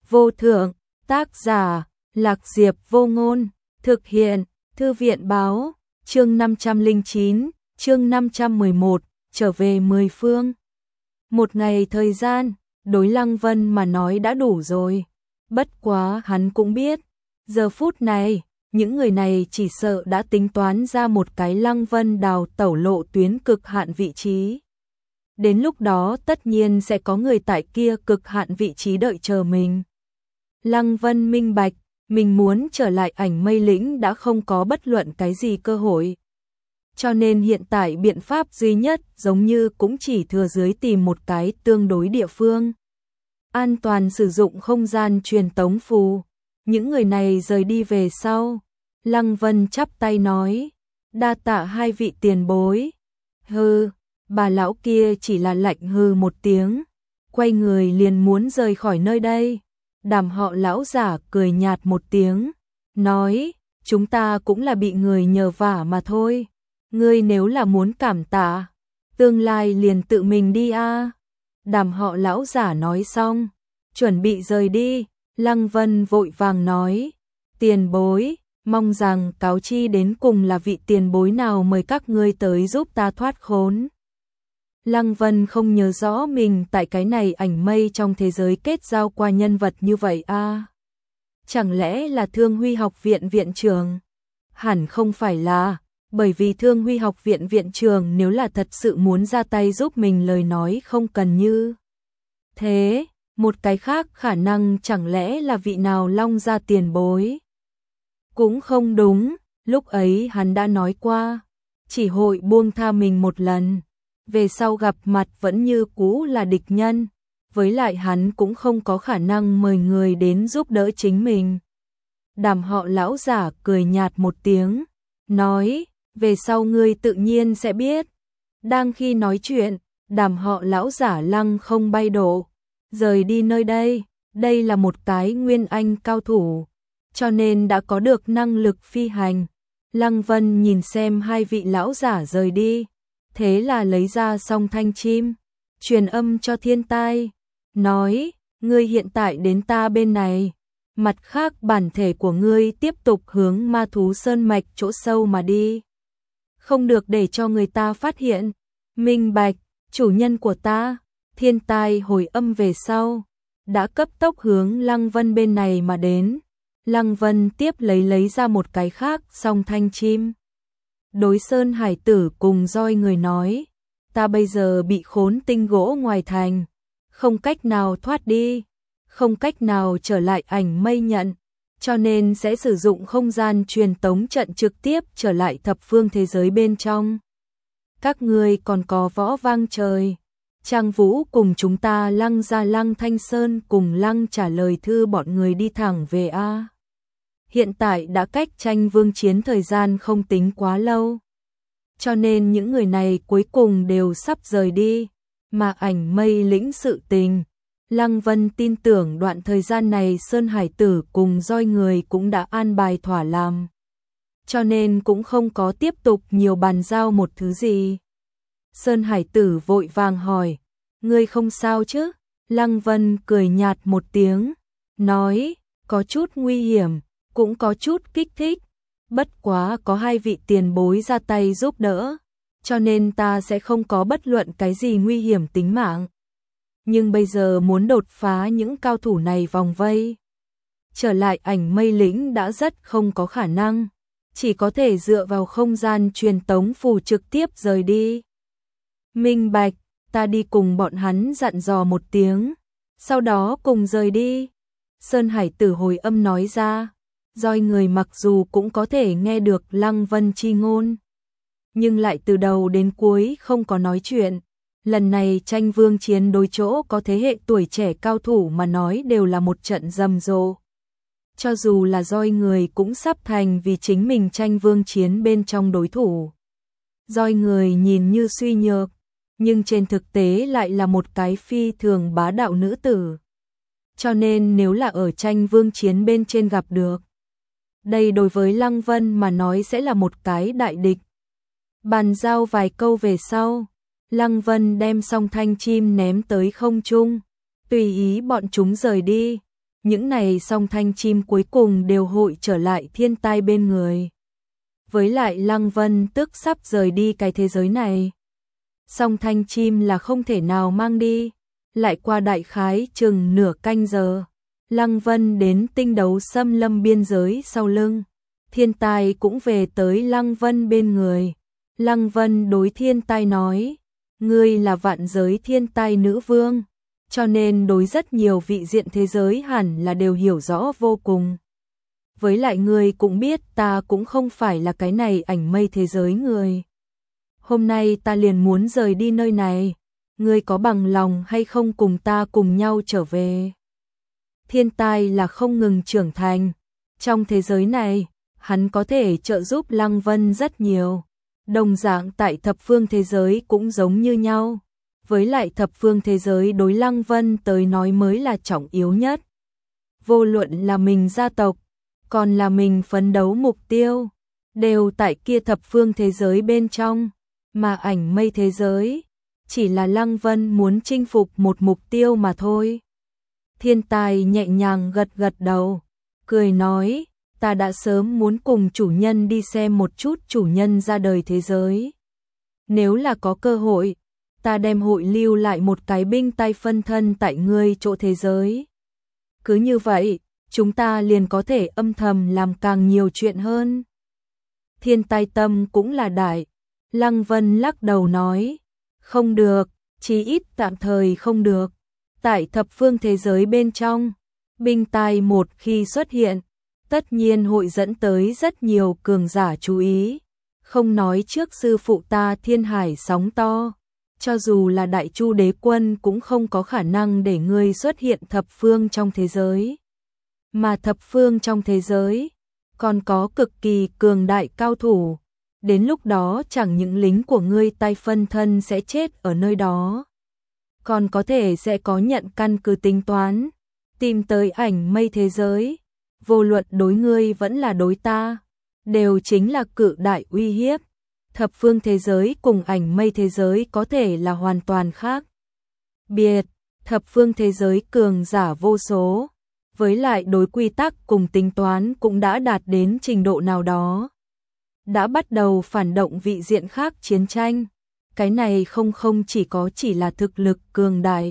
vô thượng, tác giả, Lạc Diệp Vô Ngôn, thực hiện, Thư viện báo, chương 509, chương 511, trở về mười phương. Một ngày thời gian, đối Lăng Vân mà nói đã đủ rồi. Bất quá hắn cũng biết, giờ phút này, những người này chỉ sợ đã tính toán ra một cái Lăng Vân đào tẩu lộ tuyến cực hạn vị trí. Đến lúc đó tất nhiên sẽ có người tại kia cực hạn vị trí đợi chờ mình. Lăng Vân minh bạch, mình muốn trở lại Ảnh Mây Lĩnh đã không có bất luận cái gì cơ hội. Cho nên hiện tại biện pháp duy nhất giống như cũng chỉ thừa dưới tìm một cái tương đối địa phương. An toàn sử dụng không gian truyền tống phù. Những người này rời đi về sau. Lăng Vân chắp tay nói, đa tạ hai vị tiền bối. Hừ, bà lão kia chỉ là lạnh hừ một tiếng, quay người liền muốn rời khỏi nơi đây. Đàm họ lão giả cười nhạt một tiếng, nói, chúng ta cũng là bị người nhờ vả mà thôi. Ngươi nếu là muốn cảm tạ, tương lai liền tự mình đi a. Đàm họ lão giả nói xong, chuẩn bị rời đi. Lăng Vân vội vàng nói, tiền bối, mong rằng cáo chi đến cùng là vị tiền bối nào mời các ngươi tới giúp ta thoát khốn. Lăng Vân không nhớ rõ mình tại cái này Ảnh Mây trong thế giới kết giao qua nhân vật như vậy a. Chẳng lẽ là Thương Huy học viện viện trưởng? Hẳn không phải là, bởi vì Thương Huy học viện viện trưởng nếu là thật sự muốn ra tay giúp mình lời nói không cần như thế. Một cái khác khả năng chẳng lẽ là vị nào Long gia tiền bối? Cũng không đúng, lúc ấy hắn đã nói qua, chỉ hội buông tha mình một lần, về sau gặp mặt vẫn như cũ là địch nhân, với lại hắn cũng không có khả năng mời người đến giúp đỡ chính mình. Đàm họ lão giả cười nhạt một tiếng, nói, về sau ngươi tự nhiên sẽ biết. Đang khi nói chuyện, đàm họ lão giả lăng không bay độ, rời đi nơi đây. Đây là một cái nguyên anh cao thủ, cho nên đã có được năng lực phi hành. Lăng Vân nhìn xem hai vị lão giả rời đi, thế là lấy ra song thanh chim, truyền âm cho Thiên Tai, nói, ngươi hiện tại đến ta bên này, mặt khác bản thể của ngươi tiếp tục hướng Ma Thú Sơn mạch chỗ sâu mà đi. Không được để cho người ta phát hiện. Minh bạch, chủ nhân của ta. Thiên Tai hồi âm về sau, đã cấp tốc hướng Lăng Vân bên này mà đến. Lăng Vân tiếp lấy ra một cái khác song thanh chim. Đối Sơn Hải Tử cùng roi người nói, ta bây giờ bị khốn tinh gỗ ngoài thành, không cách nào thoát đi, không cách nào trở lại Ảnh Mây nhận, cho nên sẽ sử dụng không gian truyền tống trận trực tiếp trở lại thập phương thế giới bên trong. Các ngươi còn có Võ Vang Trời, Trang Vũ cùng chúng ta Lăng ra Lăng Thanh Sơn cùng Lăng trả lời thư bọn người đi thẳng về a. Hiện tại đã cách tranh vương chiến thời gian không tính quá lâu, cho nên những người này cuối cùng đều sắp rời đi, mà Ảnh Mây Lĩnh sự tình. Lăng Vân tin tưởng đoạn thời gian này Sơn Hải Tử cùng roi người cũng đã an bài thỏa làm, cho nên cũng không có tiếp tục nhiều bàn giao một thứ gì. Sơn Hải Tử vội vàng hỏi, ngươi không sao chứ? Lăng Vân cười nhạt một tiếng, nói, có chút nguy hiểm, cũng có chút kích thích, bất quá có hai vị tiền bối ra tay giúp đỡ, cho nên ta sẽ không có bất luận cái gì nguy hiểm tính mạng. Nhưng bây giờ muốn đột phá những cao thủ này vòng vây, trở lại Ảnh Mây Lĩnh đã rất không có khả năng, chỉ có thể dựa vào không gian truyền tống phù trực tiếp rời đi. Minh bạch, ta đi cùng bọn hắn dặn dò một tiếng, sau đó cùng rời đi. Sơn Hải Tử hồi âm nói ra, roi người mặc dù cũng có thể nghe được Lăng Vân chi ngôn, nhưng lại từ đầu đến cuối không có nói chuyện. Lần này tranh vương chiến đối chỗ có thế hệ tuổi trẻ cao thủ mà nói đều là một trận rầm rộ. Cho dù là roi người cũng sắp thành vì chính mình tranh vương chiến bên trong đối thủ. Roi người nhìn như suy nhược, nhưng trên thực tế lại là một cái phi thường bá đạo nữ tử. Cho nên nếu là ở tranh vương chiến bên trên gặp được, đây đối với Lăng Vân mà nói sẽ là một cái đại địch. Bàn giao vài câu về sau, Lăng Vân đem song thanh chim ném tới không trung, tùy ý bọn chúng rời đi. những này song thanh chim cuối cùng đều hội trở lại thiên tai bên người. Với lại Lăng Vân tức sắp rời đi cái thế giới này. Song thanh chim là không thể nào mang đi. Lại qua đại khái chừng nửa canh giờ, Lăng Vân đến tinh đấu xâm lâm biên giới sau lưng. Thiên tai cũng về tới Lăng Vân bên người. Lăng Vân đối thiên tai nói, ngươi là vạn giới thiên tai nữ vương, cho nên đối rất nhiều vị diện thế giới hẳn là đều hiểu rõ vô cùng. Với lại ngươi cũng biết ta cũng không phải là cái này ảnh mây thế giới người. Hôm nay ta liền muốn rời đi nơi này, ngươi có bằng lòng hay không cùng ta cùng nhau trở về? Thiên tai là không ngừng trưởng thành. Trong thế giới này, hắn có thể trợ giúp Lăng Vân rất nhiều. Đồng dạng tại thập phương thế giới cũng giống như nhau. Với lại thập phương thế giới đối Lăng Vân tới nói mới là trọng yếu nhất. Vô luận là mình gia tộc, còn là mình phấn đấu mục tiêu, đều tại kia thập phương thế giới bên trong, mà ảnh mây thế giới chỉ là Lăng Vân muốn chinh phục một mục tiêu mà thôi. Thiên tài nhẹ nhàng gật gật đầu, cười nói, ta đã sớm muốn cùng chủ nhân đi xem một chút chủ nhân ra đời thế giới. Nếu là có cơ hội, ta đem hội lưu lại một cái binh tay phân thân tại ngươi chỗ thế giới. Cứ như vậy, chúng ta liền có thể âm thầm làm càng nhiều chuyện hơn. Thiên tai tâm cũng là đại. Lăng Vân lắc đầu nói, không được, chí ít tạm thời không được. Tại thập phương thế giới bên trong, binh tai một khi xuất hiện, tất nhiên hội dẫn tới rất nhiều cường giả chú ý. Không nói trước sư phụ ta thiên hải sóng to, cho dù là đại chu đế quân cũng không có khả năng để ngươi xuất hiện thập phương trong thế giới. Mà thập phương trong thế giới, còn có cực kỳ cường đại cao thủ. Đến lúc đó chẳng những lính của ngươi tay phân thân sẽ chết ở nơi đó, còn có thể sẽ có nhận căn cứ tính toán, tìm tới ảnh mây thế giới, vô luận đối ngươi vẫn là đối ta, đều chính là cự đại uy hiếp. Thập phương thế giới cùng ảnh mây thế giới có thể là hoàn toàn khác biệt. Thập phương thế giới cường giả vô số, với lại đối quy tắc cùng tính toán cũng đã đạt đến trình độ nào đó. Đã bắt đầu phản động vị diện khác chiến tranh. Cái này không chỉ là thực lực cường đại,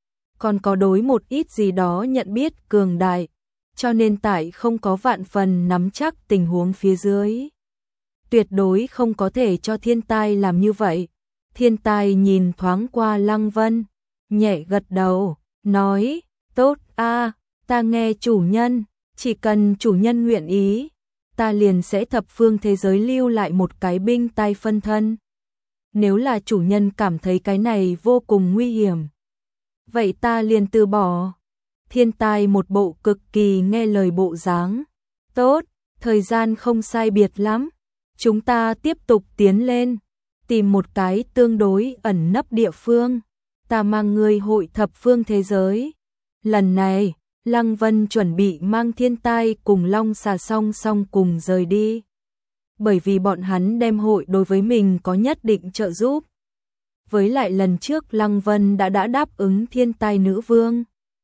còn có đối một ít gì đó nhận biết cường đại, cho nên tại không có vạn phần nắm chắc tình huống phía dưới, tuyệt đối không có thể cho thiên tai làm như vậy. Thiên tai nhìn thoáng qua Lăng Vân, nhẹ gật đầu, nói, tốt a, ta nghe chủ nhân, chỉ cần chủ nhân nguyện ý, ta liền sẽ thập phương thế giới lưu lại một cái binh tay phân thân. Nếu là chủ nhân cảm thấy cái này vô cùng nguy hiểm, vậy ta liền từ bỏ. Thiên tai một bộ cực kỳ nghe lời bộ dáng. Tốt, thời gian không sai biệt lắm, chúng ta tiếp tục tiến lên, tìm một cái tương đối ẩn nấp địa phương. Ta mang ngươi hội thập phương thế giới. Lần này, Lăng Vân chuẩn bị mang thiên tai cùng Long Xà song song cùng rời đi. Bởi vì bọn hắn đem hội đối với mình có nhất định trợ giúp. Với lại lần trước Lăng Vân đã đáp ứng thiên tai nữ vương.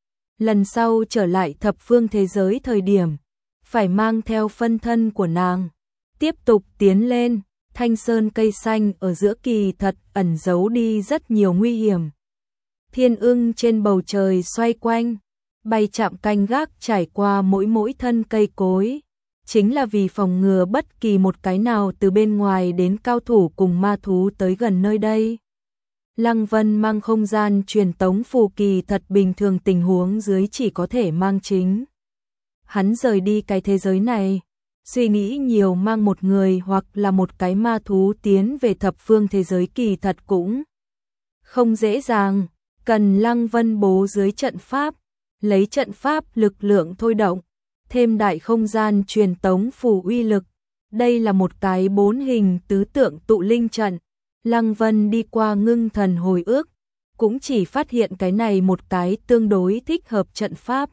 Lần sau trở lại thập phương thế giới thời điểm, phải mang theo phân thân của nàng. Tiếp tục tiến lên, thanh sơn cây xanh ở giữa kỳ thật ẩn giấu đi rất nhiều nguy hiểm. Thiên ưng trên bầu trời xoay quanh, bay chạm canh gác trải qua mỗi thân cây cối. Chính là vì phòng ngừa bất kỳ một cái nào từ bên ngoài đến cao thủ cùng ma thú tới gần nơi đây. Lăng Vân mang không gian truyền tống phù kỳ thật bình thường tình huống dưới chỉ có thể mang chính. Hắn rời đi cái thế giới này, suy nghĩ nhiều mang một người hoặc là một cái ma thú tiến về thập phương thế giới kỳ thật cũng không dễ dàng, cần Lăng Vân bố dưới trận pháp, lấy trận pháp lực lượng thôi động, thêm đại không gian truyền tống phù uy lực. Đây là một cái 4 hình tứ tượng tụ linh trận. Lăng Vân đi qua ngưng thần hồi ức, cũng chỉ phát hiện cái này một cái tương đối thích hợp trận pháp.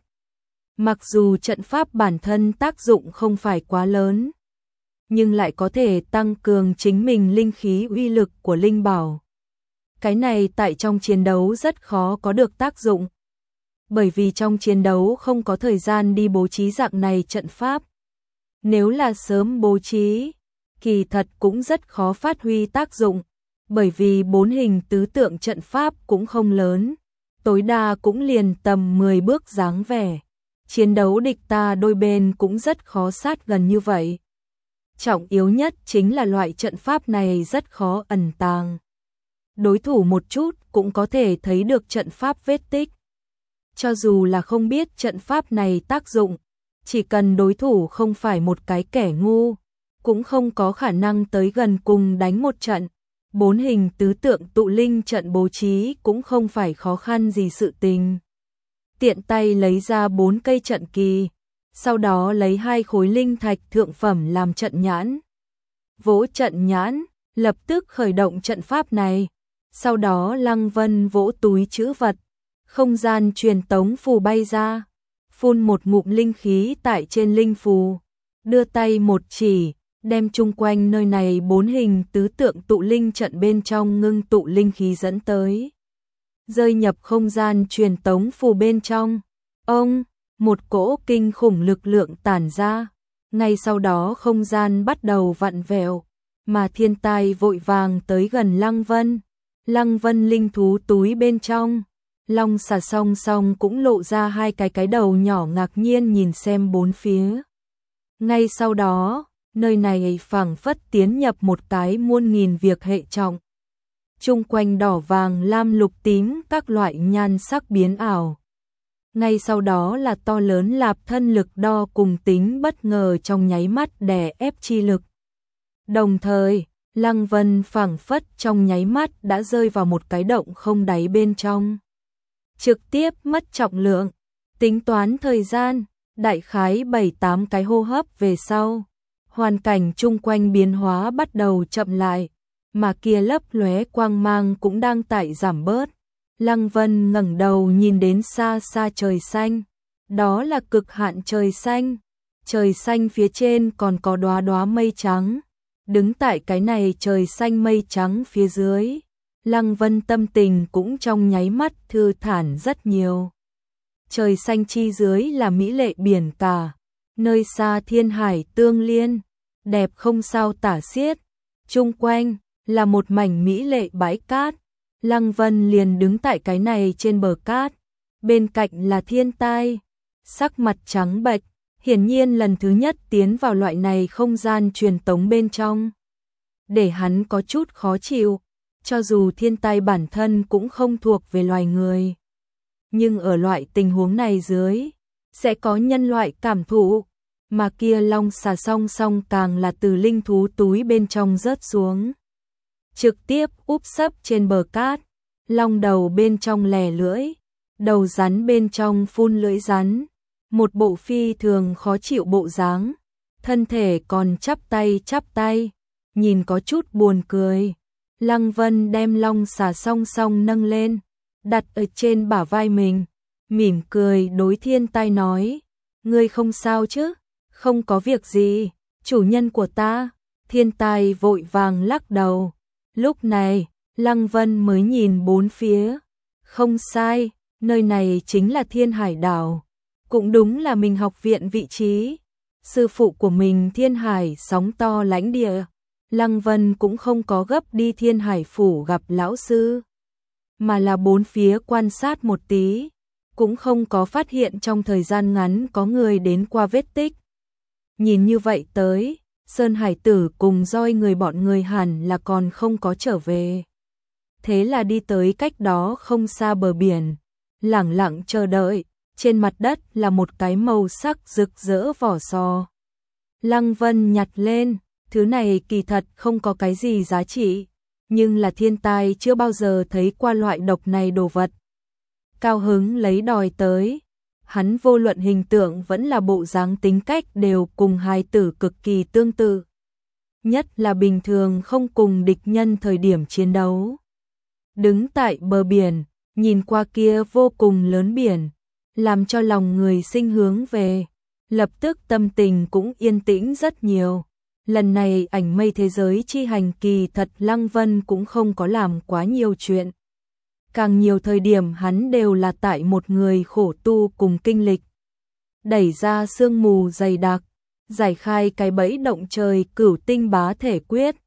Mặc dù trận pháp bản thân tác dụng không phải quá lớn, nhưng lại có thể tăng cường chính mình linh khí uy lực của linh bảo. Cái này tại trong chiến đấu rất khó có được tác dụng. bởi vì trong chiến đấu không có thời gian đi bố trí dạng này trận pháp. Nếu là sớm bố trí, kỳ thật cũng rất khó phát huy tác dụng, bởi vì 4 hình tứ tượng trận pháp cũng không lớn, tối đa cũng liền tầm 10 bước dáng vẻ. Chiến đấu địch ta đôi bên cũng rất khó sát gần như vậy. Trọng yếu nhất chính là loại trận pháp này rất khó ẩn tàng. Đối thủ một chút cũng có thể thấy được trận pháp vết tích. Cho dù là không biết trận pháp này tác dụng, chỉ cần đối thủ không phải một cái kẻ ngu, cũng không có khả năng tới gần cùng đánh một trận. 4 hình tứ tượng tụ linh trận bố trí cũng không phải khó khăn gì sự tình. Tiện tay lấy ra 4 cây trận kỳ, sau đó lấy 2 khối linh thạch thượng phẩm làm trận nhãn. Vỗ trận nhãn, lập tức khởi động trận pháp này. Sau đó Lăng Vân vỗ túi trữ vật, không gian truyền tống phù bay ra, phun một ngụm linh khí tại trên linh phù, đưa tay một chỉ, đem chung quanh nơi này 4 hình tứ tượng tụ linh trận bên trong ngưng tụ linh khí dẫn tới. Rơi nhập không gian truyền tống phù bên trong. Ông, một cỗ kinh khủng lực lượng tản ra. Ngay sau đó không gian bắt đầu vặn vẹo, mà thiên tai vội vàng tới gần Lăng Vân. Lăng Vân linh thú túi bên trong, long xà song song cũng lộ ra 2 cái đầu nhỏ ngạc nhiên nhìn xem bốn phía. Ngay sau đó, nơi này phảng phất tiến nhập một cái muôn nghìn việc hệ trọng. Chung quanh đỏ vàng lam lục tím các loại nhan sắc biến ảo. Ngay sau đó là to lớn lạp thân lực đo cùng tính bất ngờ trong nháy mắt đè ép chi lực. Đồng thời, Lăng Vân phảng phất trong nháy mắt đã rơi vào một cái động không đáy bên trong. Trực tiếp mất trọng lượng, tính toán thời gian, đại khái 7-8 cái hô hấp về sau. Hoàn cảnh chung quanh biến hóa bắt đầu chậm lại, mà kia lấp lóe quang mang cũng đang tại giảm bớt. Lăng Vân ngẩng đầu nhìn đến xa xa trời xanh, đó là cực hạn trời xanh. Trời xanh phía trên còn có đóa đóa mây trắng. Đứng tại cái này trời xanh mây trắng phía dưới, Lăng Vân tâm tình cũng trong nháy mắt thư thản rất nhiều. Trời xanh chi dưới là mỹ lệ biển cả, nơi xa thiên hải tương liên, đẹp không sao tả xiết. Chung quanh là một mảnh mỹ lệ bãi cát. Lăng Vân liền đứng tại cái này trên bờ cát, bên cạnh là thiên tai, sắc mặt trắng bệch, hiển nhiên lần thứ nhất tiến vào loại này không gian truyền tống bên trong. Để hắn có chút khó chịu, cho dù thiên tai bản thân cũng không thuộc về loài người. Nhưng ở loại tình huống này dưới, sẽ có nhân loại cảm thụ, mà kia long xà song song càng là từ linh thú túi bên trong rớt xuống. Trực tiếp úp sấp trên bờ cát, long đầu bên trong lè lưỡi, đầu rắn bên trong phun lưỡi rắn, một bộ phi thường khó chịu bộ dáng, thân thể còn chắp tay, nhìn có chút buồn cười. Lăng Vân đem long xà song song nâng lên, đặt ở trên bả vai mình, mỉm cười đối thiên tai nói, ngươi không sao chứ? Không có việc gì, chủ nhân của ta. Thiên tai vội vàng lắc đầu. Lúc này, Lăng Vân mới nhìn bốn phía. Không sai, nơi này chính là Thiên Hải đảo. Cũng đúng là mình học viện vị trí. Sư phụ của mình Thiên Hải sóng to lãnh địa. Lăng Vân cũng không có gấp đi Thiên Hải phủ gặp lão sư, mà là bốn phía quan sát một tí. Cũng không có phát hiện trong thời gian ngắn có người đến qua vết tích. Nhìn như vậy tới, Sơn Hải tử cùng roi người bọn người hẳn là còn không có trở về. Thế là đi tới cách đó không xa bờ biển, lẳng lặng chờ đợi, trên mặt đất là một cái màu sắc rực rỡ vỏ sò. Lăng Vân nhặt lên, thứ này kỳ thật không có cái gì giá trị, nhưng là thiên tai chưa bao giờ thấy qua loại độc này đồ vật. Cao hứng lấy đòi tới. Hắn vô luận hình tượng vẫn là bộ dáng tính cách đều cùng hài tử cực kỳ tương tự. Nhất là bình thường không cùng địch nhân thời điểm chiến đấu. Đứng tại bờ biển, nhìn qua kia vô cùng lớn biển, làm cho lòng người sinh hướng về, lập tức tâm tình cũng yên tĩnh rất nhiều. Lần này ảnh mây thế giới chi hành kỳ thật Lăng Vân cũng không có làm quá nhiều chuyện. càng nhiều thời điểm hắn đều là tại một người khổ tu cùng kinh lịch. Đẩy ra sương mù dày đặc, giải khai cái bẫy động trời Cửu Tinh Bá Thể Quyết,